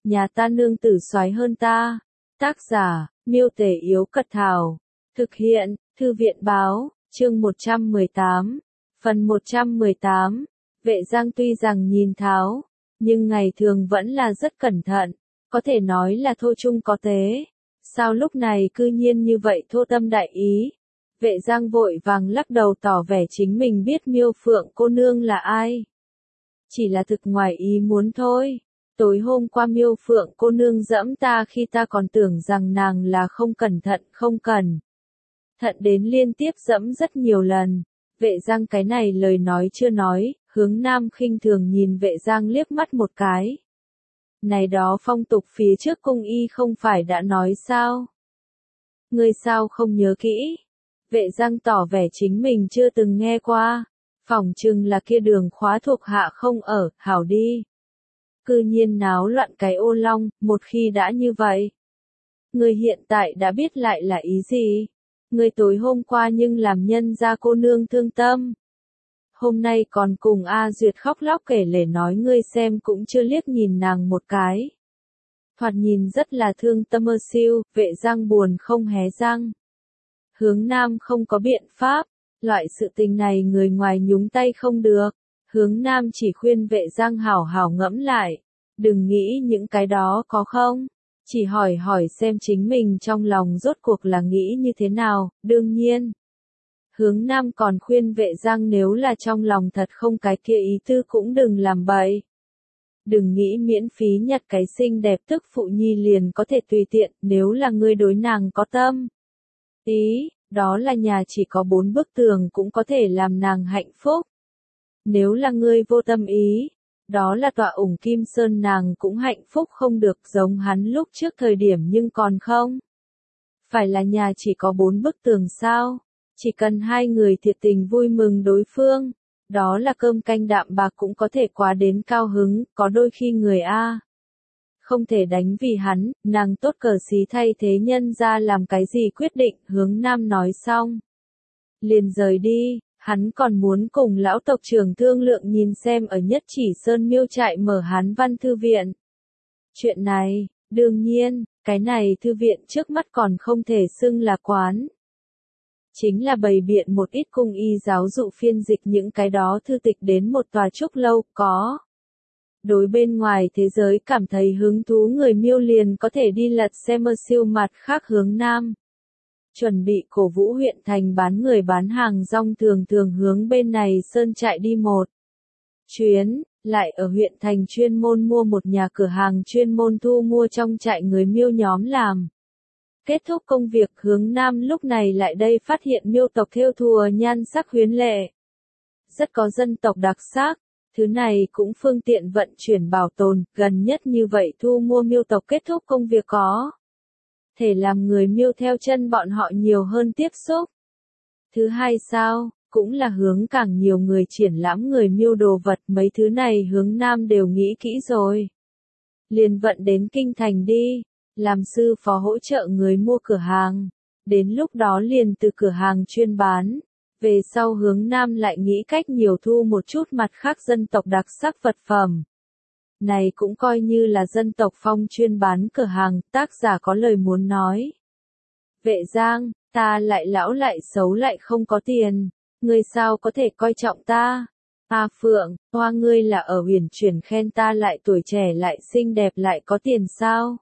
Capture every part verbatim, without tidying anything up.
nhà ta nương tử soái hơn ta. Tác giả, Miêu Tể Yếu Cật Thảo. Thực hiện, Thư viện Báo, chương một trăm mười tám. Phần một trăm mười tám. Vệ Giang tuy rằng nhìn tháo, nhưng ngày thường vẫn là rất cẩn thận, có thể nói là thô trung có tế. Sao lúc này cư nhiên như vậy thô tâm đại ý? Vệ Giang vội vàng lắc đầu tỏ vẻ chính mình biết Miêu Phượng cô nương là ai. Chỉ là thực ngoài ý muốn thôi. Tối hôm qua Miêu Phượng cô nương dẫm ta khi ta còn tưởng rằng nàng là không cẩn thận không cần thận đến liên tiếp dẫm rất nhiều lần. Vệ Giang cái này lời nói chưa nói, Hướng Nam khinh thường nhìn Vệ Giang liếc mắt một cái. Này đó phong tục phía trước cung y không phải đã nói sao? Ngươi sao không nhớ kỹ? Vệ Giang tỏ vẻ chính mình chưa từng nghe qua. Phỏng chừng là kia đường khóa thuộc hạ không ở, hảo đi. Cư nhiên náo loạn cái ô long, một khi đã như vậy. Ngươi hiện tại đã biết lại là ý gì? Ngươi tối hôm qua nhưng làm nhân gia cô nương thương tâm. Hôm nay còn cùng A Duyệt khóc lóc kể lể nói ngươi xem cũng chưa liếc nhìn nàng một cái. Thoạt nhìn rất là thương tâm ơ siêu, Vệ Giang buồn không hé răng. Hướng Nam không có biện pháp, loại sự tình này người ngoài nhúng tay không được. Hướng Nam chỉ khuyên Vệ Giang hảo hảo ngẫm lại, đừng nghĩ những cái đó có không, chỉ hỏi hỏi xem chính mình trong lòng rốt cuộc là nghĩ như thế nào. Đương nhiên, Hướng Nam còn khuyên Vệ Giang nếu là trong lòng thật không cái kia ý tư cũng đừng làm bậy. Đừng nghĩ miễn phí nhặt cái xinh đẹp tức phụ nhi liền có thể tùy tiện, nếu là ngươi đối nàng có tâm ý, đó là nhà chỉ có bốn bức tường cũng có thể làm nàng hạnh phúc. Nếu là ngươi vô tâm ý, đó là tọa ủng Kim Sơn nàng cũng hạnh phúc không được giống hắn lúc trước thời điểm nhưng còn không. Phải là nhà chỉ có bốn bức tường sao? Chỉ cần hai người thiệt tình vui mừng đối phương, đó là cơm canh đạm bạc cũng có thể quá đến cao hứng, có đôi khi người A. Không thể đánh vì hắn, nàng tốt cờ xí thay thế nhân ra làm cái gì quyết định. Hướng Nam nói xong, liền rời đi. Hắn còn muốn cùng lão tộc trưởng thương lượng nhìn xem ở Nhất Chỉ Sơn Miêu trại mở Hán Văn Thư Viện. Chuyện này, đương nhiên, cái này thư viện trước mắt còn không thể xưng là quán. Chính là bày biện một ít cung y giáo dụ phiên dịch những cái đó thư tịch đến một tòa trúc lâu, có. Đối bên ngoài thế giới cảm thấy hứng thú người Miêu liền có thể đi lật xem mơ siêu mặt khác. Hướng Nam chuẩn bị cổ vũ huyện thành bán người bán hàng rong thường thường hướng bên này sơn trại đi một chuyến, lại ở huyện thành chuyên môn mua một nhà cửa hàng chuyên môn thu mua trong trại người Miêu nhóm làm. Kết thúc công việc, Hướng Nam lúc này lại đây phát hiện Miêu tộc thêu thùa nhan sắc huyến lệ, rất có dân tộc đặc sắc. Thứ này cũng phương tiện vận chuyển bảo tồn, gần nhất như vậy thu mua Miêu tộc kết thúc công việc có thể làm người Miêu theo chân bọn họ nhiều hơn tiếp xúc. Thứ hai sao, cũng là hướng càng nhiều người triển lãm người Miêu đồ vật, mấy thứ này Hướng Nam đều nghĩ kỹ rồi. Liền vận đến kinh thành đi, làm sư phó hỗ trợ người mua cửa hàng, đến lúc đó liền từ cửa hàng chuyên bán. Về sau Hướng Nam lại nghĩ cách nhiều thu một chút mặt khác dân tộc đặc sắc vật phẩm. Này cũng coi như là dân tộc phong chuyên bán cửa hàng. Tác giả có lời muốn nói. Vệ Giang, ta lại lão lại xấu lại không có tiền, ngươi sao có thể coi trọng ta? A Phượng, hoa ngươi là ở huyền chuyển khen ta lại tuổi trẻ lại xinh đẹp lại có tiền sao?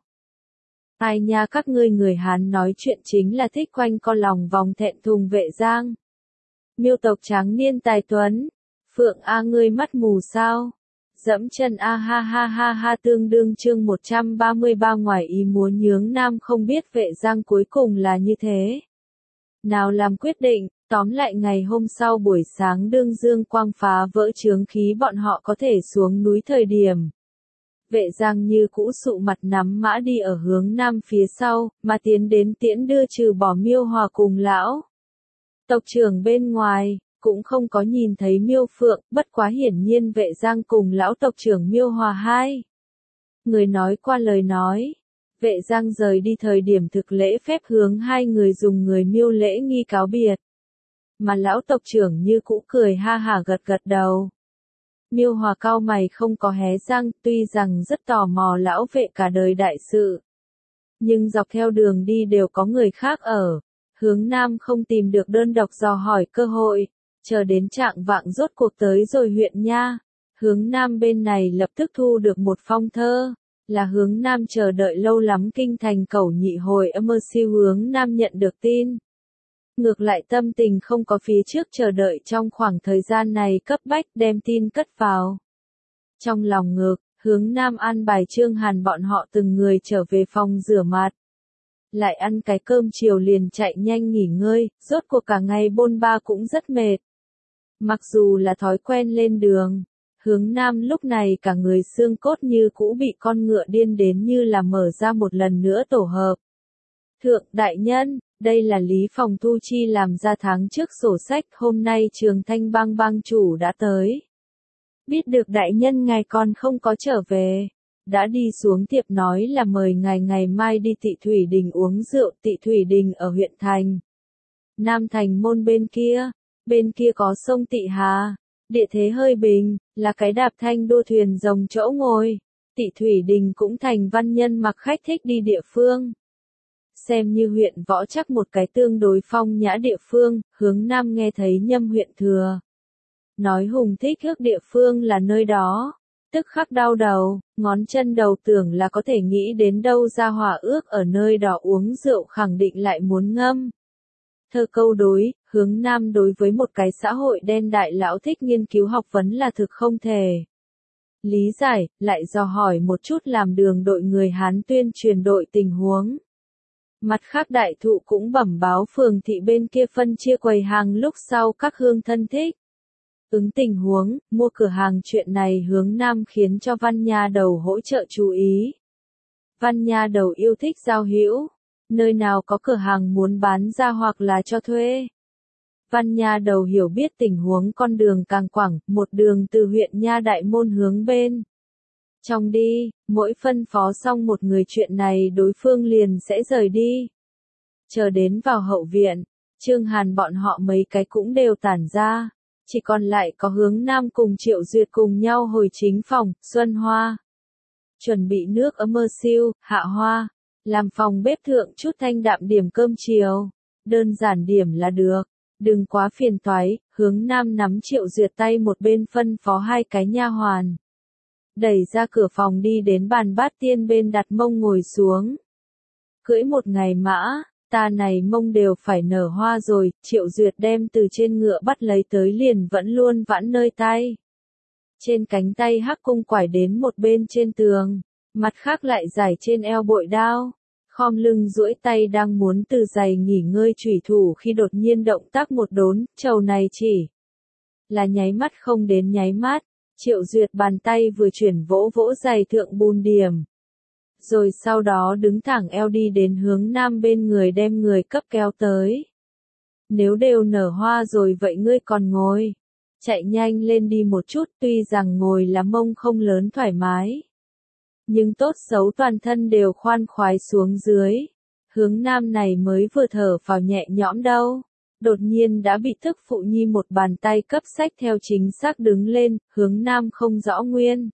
Ai nha, các ngươi người Hán nói chuyện chính là thích quanh co lòng vòng thẹn thùng. Vệ Giang, Miêu tộc tráng niên tài tuấn. Phượng A, ngươi mắt mù sao? Dẫm chân A, ha ha ha ha. Tương đương chương một trăm ba mươi ba. Ngoài ý muốn, Hướng Nam không biết Vệ Giang cuối cùng là như thế nào làm quyết định. Tóm lại ngày hôm sau buổi sáng đương dương quang phá vỡ chướng khí bọn họ có thể xuống núi thời điểm, Vệ Giang như cũ sụ mặt nắm mã đi ở Hướng Nam phía sau, mà tiến đến tiễn đưa trừ bỏ Miêu Hòa cùng lão tộc trưởng bên ngoài, cũng không có nhìn thấy Miêu Phượng. Bất quá hiển nhiên Vệ Giang cùng lão tộc trưởng Miêu Hòa hai người nói qua lời nói. Vệ Giang rời đi thời điểm thực lễ phép hướng hai người dùng người Miêu lễ nghi cáo biệt, mà lão tộc trưởng như cũ cười ha hả gật gật đầu. Miêu Hòa cau mày không có hé răng, tuy rằng rất tò mò lão vệ cả đời đại sự. Nhưng dọc theo đường đi đều có người khác ở. Hướng Nam không tìm được đơn độc dò hỏi cơ hội. Chờ đến trạng vạng rốt cuộc tới rồi huyện nha. Hướng Nam bên này lập tức thu được một phong thơ. Là Hướng Nam chờ đợi lâu lắm kinh thành Cẩu Nhị hồi âm mơ siêu Hướng Nam nhận được tin. Ngược lại tâm tình không có phía trước chờ đợi trong khoảng thời gian này cấp bách đem tin cất vào. Trong lòng ngực, Hướng Nam an bài Trương Hàn bọn họ từng người trở về phòng rửa mặt. Lại ăn cái cơm chiều liền chạy nhanh nghỉ ngơi, rốt cuộc cả ngày bôn ba cũng rất mệt. Mặc dù là thói quen lên đường, Hướng Nam lúc này cả người xương cốt như cũ bị con ngựa điên đến như là mở ra một lần nữa tổ hợp. Thượng đại nhân, đây là Lý Phòng Thu Chi làm ra tháng trước sổ sách, hôm nay Trường Thanh bang bang chủ đã tới. Biết được đại nhân ngài còn không có trở về, đã đi xuống tiệp nói là mời ngài ngày mai đi Tị Thủy Đình uống rượu. Tị Thủy Đình ở huyện thành Nam Thành môn bên kia, bên kia có sông Tị Hà, địa thế hơi bình, là cái đạp thanh đua thuyền rồng chỗ ngồi. Tị Thủy Đình cũng thành văn nhân mặc khách thích đi địa phương. Xem như huyện Võ Trắc một cái tương đối phong nhã địa phương, Hướng Nam nghe thấy Nhâm huyện thừa nói Hùng thích ước địa phương là nơi đó, tức khắc đau đầu, ngón chân đầu tưởng là có thể nghĩ đến đâu ra hòa ước ở nơi đó uống rượu khẳng định lại muốn ngâm. Thơ câu đối, Hướng Nam đối với một cái xã hội đen đại lão thích nghiên cứu học vấn là thực không thể. Lý giải, lại dò hỏi một chút làm đường đội người Hán tuyên truyền đội tình huống. Mặt khác đại thụ cũng bẩm báo phường thị bên kia phân chia quầy hàng lúc sau các hương thân thích. Ứng tình huống, mua cửa hàng chuyện này Hướng Nam khiến cho Văn Nha Đầu hỗ trợ chú ý. Văn Nha Đầu yêu thích giao hữu, nơi nào có cửa hàng muốn bán ra hoặc là cho thuê. Văn Nha Đầu hiểu biết tình huống con đường càng quảng, một đường từ huyện Nha Đại Môn hướng bên trong đi, mỗi phân phó xong một người chuyện này đối phương liền sẽ rời đi. Chờ đến vào hậu viện, Trương Hàn bọn họ mấy cái cũng đều tản ra. Chỉ còn lại có Hướng Nam cùng Triệu Duyệt cùng nhau hồi chính phòng, Xuân Hoa. Chuẩn bị nước ấm mơ siêu, hạ hoa. Làm phòng bếp thượng chút thanh đạm điểm cơm chiều. Đơn giản điểm là được. Đừng quá phiền toái. Hướng Nam nắm Triệu Duyệt tay một bên phân phó hai cái nha hoàn. Đẩy ra cửa phòng đi đến bàn bát tiên bên đặt mông ngồi xuống. Cưỡi một ngày mã. Ta này mông đều phải nở hoa rồi. Triệu Duyệt đem từ trên ngựa bắt lấy tới liền vẫn luôn vãn nơi tay. Trên cánh tay hắc cung quải đến một bên trên tường, mặt khác lại giải trên eo bội đao. Khom lưng duỗi tay đang muốn từ giày nghỉ ngơi chủy thủ khi đột nhiên động tác một đốn, trầu này chỉ là nháy mắt không đến nháy mắt. Triệu Duyệt bàn tay vừa chuyển vỗ vỗ giày thượng bùn điểm. Rồi sau đó đứng thẳng eo đi đến Hướng Nam bên người đem người cấp kéo tới. Nếu đều nở hoa rồi vậy ngươi còn ngồi. Chạy nhanh lên đi một chút, tuy rằng ngồi là mông không lớn thoải mái. Nhưng tốt xấu toàn thân đều khoan khoái xuống dưới. Hướng Nam này mới vừa thở phào nhẹ nhõm đâu. Đột nhiên đã bị thức phụ nhi một bàn tay cấp sách theo chính xác đứng lên, Hướng Nam không rõ nguyên.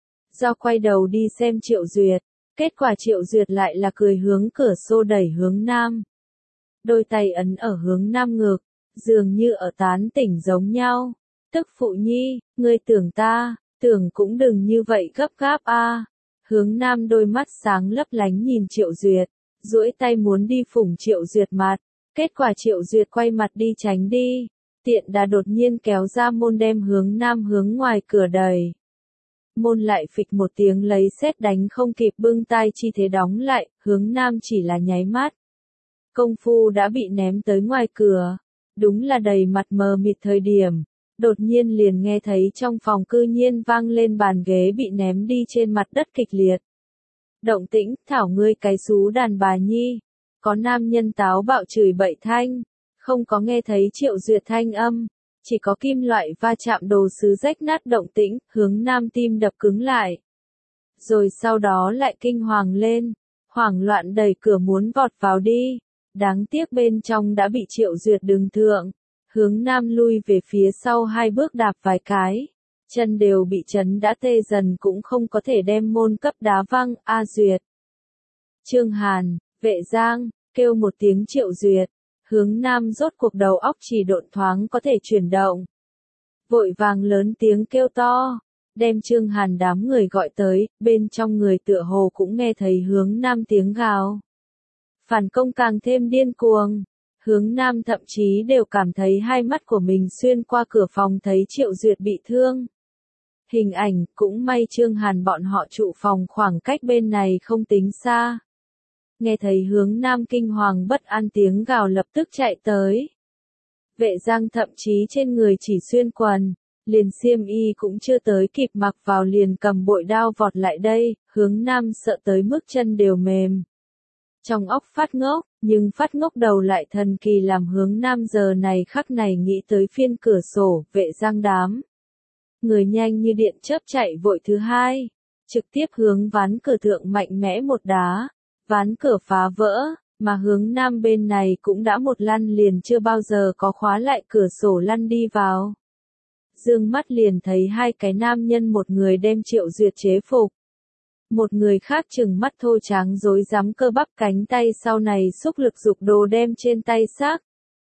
Do quay đầu đi xem Triệu Duyệt. Kết quả Triệu Duyệt lại là cười hướng cửa xô đẩy Hướng Nam. Đôi tay ấn ở Hướng Nam ngực, dường như ở tán tỉnh giống nhau. Tức phụ nhi, ngươi tưởng ta, tưởng cũng đừng như vậy gấp gáp a. Hướng Nam đôi mắt sáng lấp lánh nhìn Triệu Duyệt, duỗi tay muốn đi phủng Triệu Duyệt mặt. Kết quả Triệu Duyệt quay mặt đi tránh đi. Tiện đà đột nhiên kéo ra môn đem Hướng Nam hướng ngoài cửa đẩy. Môn lại phịch một tiếng lấy sét đánh không kịp bưng tai chi thế đóng lại, Hướng Nam chỉ là nháy mắt. Công phu đã bị ném tới ngoài cửa. Đúng là đầy mặt mờ mịt thời điểm. Đột nhiên liền nghe thấy trong phòng cư nhiên vang lên bàn ghế bị ném đi trên mặt đất kịch liệt. Động tĩnh, thảo ngươi cái xú đàn bà nhi. Có nam nhân táo bạo chửi bậy thanh. Không có nghe thấy Triệu Duyệt thanh âm. Chỉ có kim loại va chạm đồ sứ rách nát động tĩnh, Hướng Nam tim đập cứng lại. Rồi sau đó lại kinh hoàng lên, hoảng loạn đẩy cửa muốn vọt vào đi. Đáng tiếc bên trong đã bị Triệu Duyệt đứng thượng. Hướng Nam lui về phía sau hai bước đạp vài cái. Chân đều bị chấn đã tê dần cũng không có thể đem môn cấp đá văng. A Duyệt. Trương Hàn, Vệ Giang, kêu một tiếng Triệu Duyệt. Hướng Nam rốt cuộc đầu óc chỉ độn thoáng có thể chuyển động. Vội vàng lớn tiếng kêu to, đem Trương Hàn đám người gọi tới, bên trong người tựa hồ cũng nghe thấy Hướng Nam tiếng gào. Phản công càng thêm điên cuồng. Hướng Nam thậm chí đều cảm thấy hai mắt của mình xuyên qua cửa phòng thấy Triệu Duyệt bị thương. Hình ảnh, cũng may Trương Hàn bọn họ trụ phòng khoảng cách bên này không tính xa. Nghe thấy Hướng Nam kinh hoàng bất an tiếng gào lập tức chạy tới. Vệ Giang thậm chí trên người chỉ xuyên quần, liền xiêm y cũng chưa tới kịp mặc vào liền cầm bội đao vọt lại đây, Hướng Nam sợ tới mức chân đều mềm. Trong óc phát ngốc, nhưng phát ngốc đầu lại thần kỳ làm Hướng Nam giờ này khắc này nghĩ tới phiên cửa sổ, Vệ Giang đám. Người nhanh như điện chớp chạy vội thứ hai, trực tiếp hướng ván cửa thượng mạnh mẽ một đá, ván cửa phá vỡ, mà Hướng Nam bên này cũng đã một lăn liền chưa bao giờ có khóa lại cửa sổ lăn đi vào. Dương mắt liền thấy hai cái nam nhân, một người đem Triệu Duyệt chế phục. Một người khác chừng mắt thô tráng rối rắm cơ bắp cánh tay sau này xúc lực dục đồ đem trên tay xác.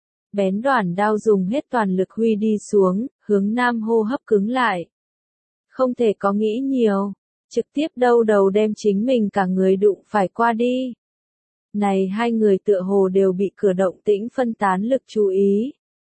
Bén đoản đao dùng hết toàn lực huy đi xuống, Hướng Nam hô hấp cứng lại. Không thể có nghĩ nhiều, trực tiếp đâu đầu đem chính mình cả người đụng phải qua đi. Này hai người tựa hồ đều bị cửa động tĩnh phân tán lực chú ý.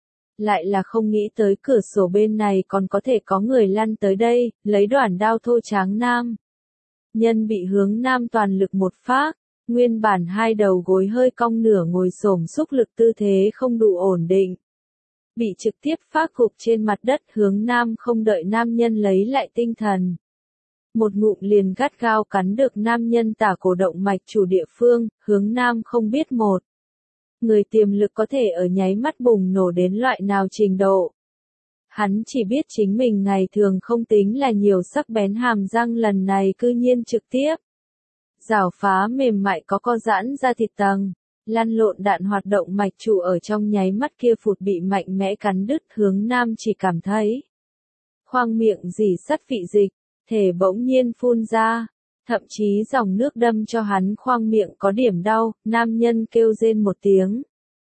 Lại là không nghĩ tới cửa sổ bên này còn có thể có người lăn tới đây, lấy đoản đao thô tráng nam. Nhân bị Hướng Nam toàn lực một phát, nguyên bản hai đầu gối hơi cong nửa ngồi xổm xúc lực tư thế không đủ ổn định. Bị trực tiếp phát gục trên mặt đất, Hướng Nam không đợi nam nhân lấy lại tinh thần. Một ngụm liền gắt gao cắn được nam nhân tả cổ động mạch chủ địa phương, Hướng Nam không biết một. Người tiềm lực có thể ở nháy mắt bùng nổ đến loại nào trình độ. Hắn chỉ biết chính mình ngày thường không tính là nhiều sắc bén hàm răng, lần này cư nhiên trực tiếp. Rào phá mềm mại có co giãn ra thịt tầng, lăn lộn đạn hoạt động mạch trụ ở trong nháy mắt kia phụt bị mạnh mẽ cắn đứt. Hướng Nam chỉ cảm thấy khoang miệng rỉ sắt vị dịch, thể bỗng nhiên phun ra, thậm chí dòng nước đâm cho hắn khoang miệng có điểm đau, nam nhân kêu rên một tiếng.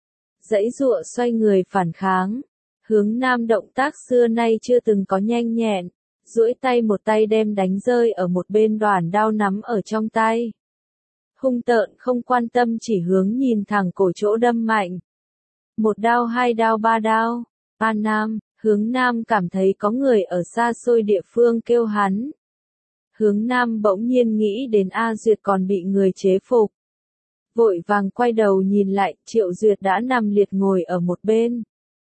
Dãy dụa xoay người phản kháng. Hướng Nam động tác xưa nay chưa từng có nhanh nhẹn, duỗi tay một tay đem đánh rơi ở một bên đoản đao nắm ở trong tay. Hung tợn không quan tâm chỉ hướng nhìn thẳng cổ chỗ đâm mạnh. Một đao hai đao ba đao, A Nam, Hướng Nam cảm thấy có người ở xa xôi địa phương kêu hắn. Hướng Nam bỗng nhiên nghĩ đến A Duyệt còn bị người chế phục. Vội vàng quay đầu nhìn lại, Triệu Duyệt đã nằm liệt ngồi ở một bên.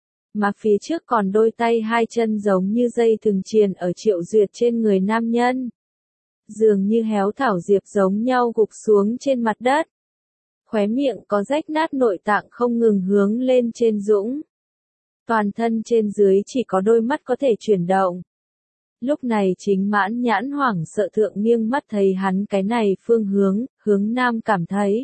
Mà phía trước còn đôi tay hai chân giống như dây thừng triền ở Triệu Duyệt trên người nam nhân. Dường như héo thảo diệp giống nhau gục xuống trên mặt đất. Khóe miệng có rách nát, nội tạng không ngừng hướng lên trên dũng. Toàn thân trên dưới chỉ có đôi mắt có thể chuyển động. Lúc này chính Mãn Nhãn hoảng sợ thượng nghiêng mắt thấy hắn cái này phương hướng, Hướng Nam cảm thấy.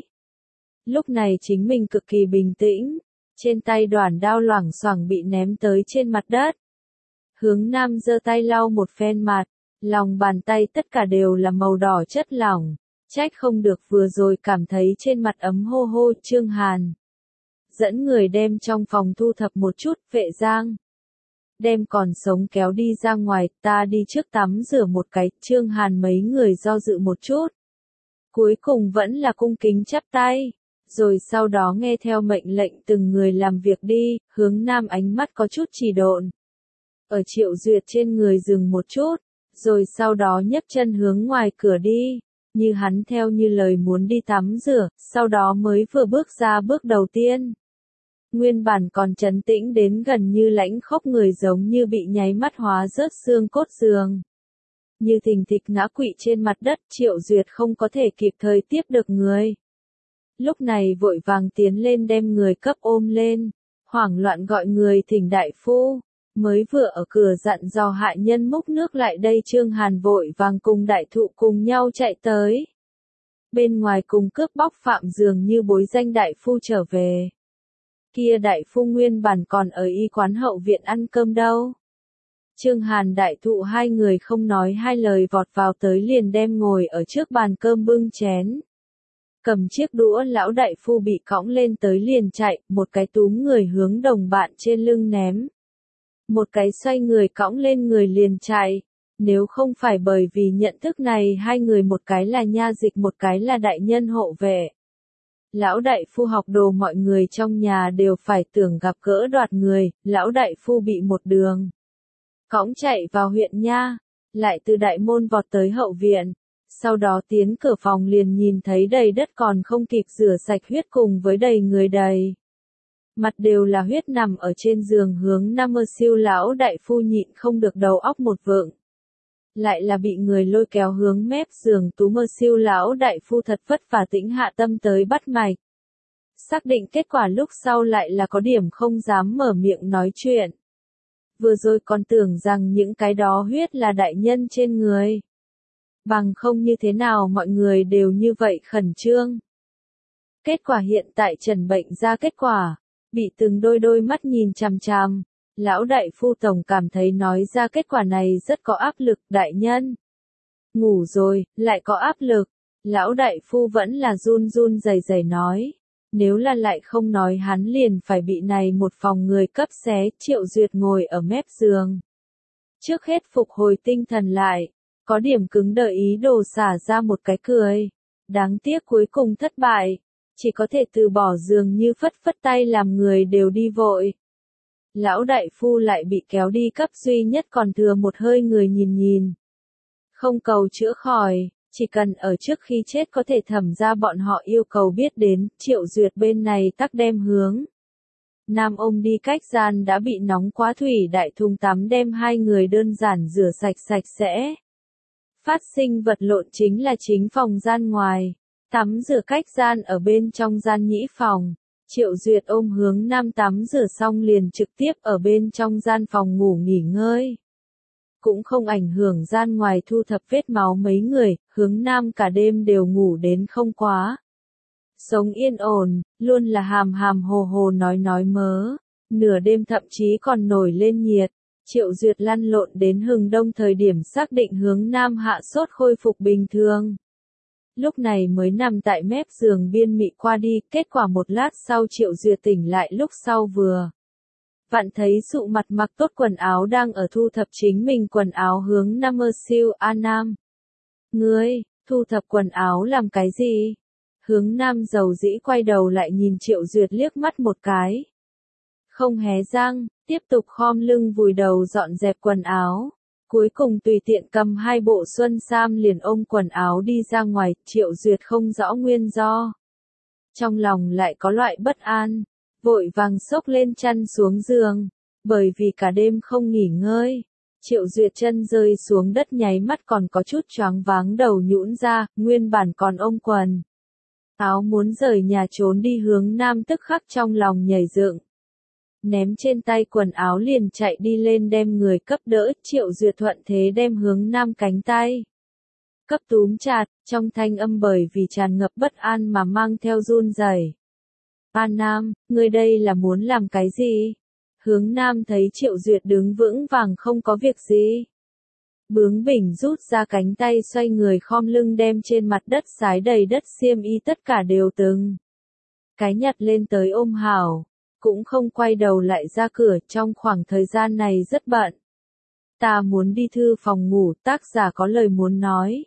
Lúc này chính mình cực kỳ bình tĩnh. Trên tay đoản đao loảng xoảng bị ném tới trên mặt đất. Hướng Nam giơ tay lau một phen mặt, lòng bàn tay tất cả đều là màu đỏ chất lỏng, trách không được vừa rồi cảm thấy trên mặt ấm hô hô. Trương Hàn dẫn người đem trong phòng thu thập một chút. Vệ Giang đem còn sống kéo đi ra ngoài, ta đi trước tắm rửa một cái. Trương Hàn mấy người do dự một chút, cuối cùng vẫn là cung kính chắp tay. Rồi sau đó nghe theo mệnh lệnh từng người làm việc đi. Hướng Nam ánh mắt có chút trì độn. Ở Triệu Duyệt trên người dừng một chút, rồi sau đó nhấc chân hướng ngoài cửa đi, như hắn theo như lời muốn đi tắm rửa, sau đó mới vừa bước ra bước đầu tiên. Nguyên bản còn trấn tĩnh đến gần như lãnh khốc người giống như bị nháy mắt hóa rớt xương cốt giường. Như thình thịch ngã quỵ trên mặt đất, Triệu Duyệt không có thể kịp thời tiếp được người. Lúc này vội vàng tiến lên đem người cấp ôm lên, hoảng loạn gọi người thỉnh đại phu, mới vừa ở cửa dặn dò hạ nhân múc nước lại đây. Trương Hàn vội vàng cùng đại thụ cùng nhau chạy tới. Bên ngoài cùng cướp bóc phạm dường như bối danh đại phu trở về. Kia đại phu nguyên bản còn ở y quán hậu viện ăn cơm đâu. Trương Hàn đại thụ hai người không nói hai lời vọt vào tới liền đem ngồi ở trước bàn cơm bưng chén. Cầm chiếc đũa lão đại phu bị cõng lên tới liền chạy, một cái túm người hướng đồng bạn trên lưng ném. Một cái xoay người cõng lên người liền chạy. Nếu không phải bởi vì nhận thức này hai người một cái là nha dịch một cái là đại nhân hộ vệ. Lão đại phu học đồ mọi người trong nhà đều phải tưởng gặp gỡ đoạt người, lão đại phu bị một đường cõng chạy vào huyện nha, lại từ đại môn vọt tới hậu viện, sau đó tiến cửa phòng liền nhìn thấy đầy đất còn không kịp rửa sạch huyết cùng với đầy người đầy. Mặt đều là huyết nằm ở trên giường hướng Nam Mơ Siêu lão đại phu nhịn không được đầu óc một vượng. Lại là bị người lôi kéo hướng mép giường Tú Mơ Siêu lão đại phu thật vất vả tĩnh hạ tâm tới bắt mạch. Xác định kết quả lúc sau lại là có điểm không dám mở miệng nói chuyện. Vừa rồi còn tưởng rằng những cái đó huyết là đại nhân trên người. Bằng không như thế nào mọi người đều như vậy khẩn trương. Kết quả hiện tại trần bệnh ra kết quả, bị từng đôi đôi mắt nhìn chằm chằm. Lão đại phu tổng cảm thấy nói ra kết quả này rất có áp lực, đại nhân. Ngủ rồi, lại có áp lực. Lão đại phu vẫn là run run rẩy rẩy nói. Nếu là lại không nói hắn liền phải bị này một phòng người cấp xé. Triệu Duyệt ngồi ở mép giường. Trước hết phục hồi tinh thần lại, có điểm cứng đờ ý đồ xả ra một cái cười. Đáng tiếc cuối cùng thất bại, chỉ có thể từ bỏ giường như phất phất tay làm người đều đi vội. Lão đại phu lại bị kéo đi cấp duy nhất còn thừa một hơi người nhìn nhìn. Không cầu chữa khỏi, chỉ cần ở trước khi chết có thể thẩm ra bọn họ yêu cầu biết đến. Triệu Duyệt bên này tắc đem hướng Nam ôm đi cách gian đã bị nóng quá thủy đại thùng tắm đem hai người đơn giản rửa sạch sạch sẽ. Phát sinh vật lộn chính là chính phòng gian ngoài, tắm rửa cách gian ở bên trong gian nhĩ phòng. Triệu Duyệt ôm hướng Nam tắm rửa xong liền trực tiếp ở bên trong gian phòng ngủ nghỉ ngơi. Cũng không ảnh hưởng gian ngoài thu thập vết máu mấy người, hướng Nam cả đêm đều ngủ đến không quá. Sống yên ổn, luôn là hàm hàm hồ hồ nói nói mớ, nửa đêm thậm chí còn nổi lên nhiệt. Triệu Duyệt lăn lộn đến hừng đông thời điểm xác định hướng Nam hạ sốt khôi phục bình thường. Lúc này mới nằm tại mép giường biên mị qua đi, kết quả một lát sau Triệu Duyệt tỉnh lại lúc sau vừa. Vặn thấy sụ mặt mặc tốt quần áo đang ở thu thập chính mình quần áo hướng Nam Mơ Siêu A Nam. Ngươi, thu thập quần áo làm cái gì? Hướng Nam dầu dĩ quay đầu lại nhìn Triệu Duyệt liếc mắt một cái. Không hé răng, tiếp tục khom lưng vùi đầu dọn dẹp quần áo. Cuối cùng tùy tiện cầm hai bộ xuân sam liền ôm quần áo đi ra ngoài. Triệu Duyệt không rõ nguyên do. Trong lòng lại có loại bất an, vội vàng xốc lên chăn xuống giường. Bởi vì cả đêm không nghỉ ngơi, Triệu Duyệt chân rơi xuống đất nháy mắt còn có chút choáng váng đầu nhũn ra, nguyên bản còn ôm quần áo muốn rời nhà trốn đi hướng Nam tức khắc trong lòng nhảy dựng. Ném trên tay quần áo liền chạy đi lên đem người cấp đỡ. Triệu Duyệt thuận thế đem hướng Nam cánh tay cấp túm chặt, trong thanh âm bởi vì tràn ngập bất an mà mang theo run rẩy. An Nam, ngươi đây là muốn làm cái gì? Hướng Nam thấy Triệu Duyệt đứng vững vàng không có việc gì. Bướng bỉnh rút ra cánh tay xoay người khom lưng đem trên mặt đất sái đầy đất xiêm y tất cả đều từng cái nhặt lên tới ôm hảo. Cũng không quay đầu lại ra cửa, trong khoảng thời gian này rất bận. Ta muốn đi thư phòng ngủ, tác giả có lời muốn nói.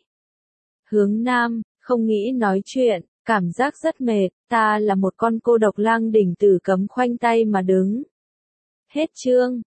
Hướng Nam, không nghĩ nói chuyện, cảm giác rất mệt, ta là một con cô độc lang đỉnh tử cấm khoanh tay mà đứng. Hết chương.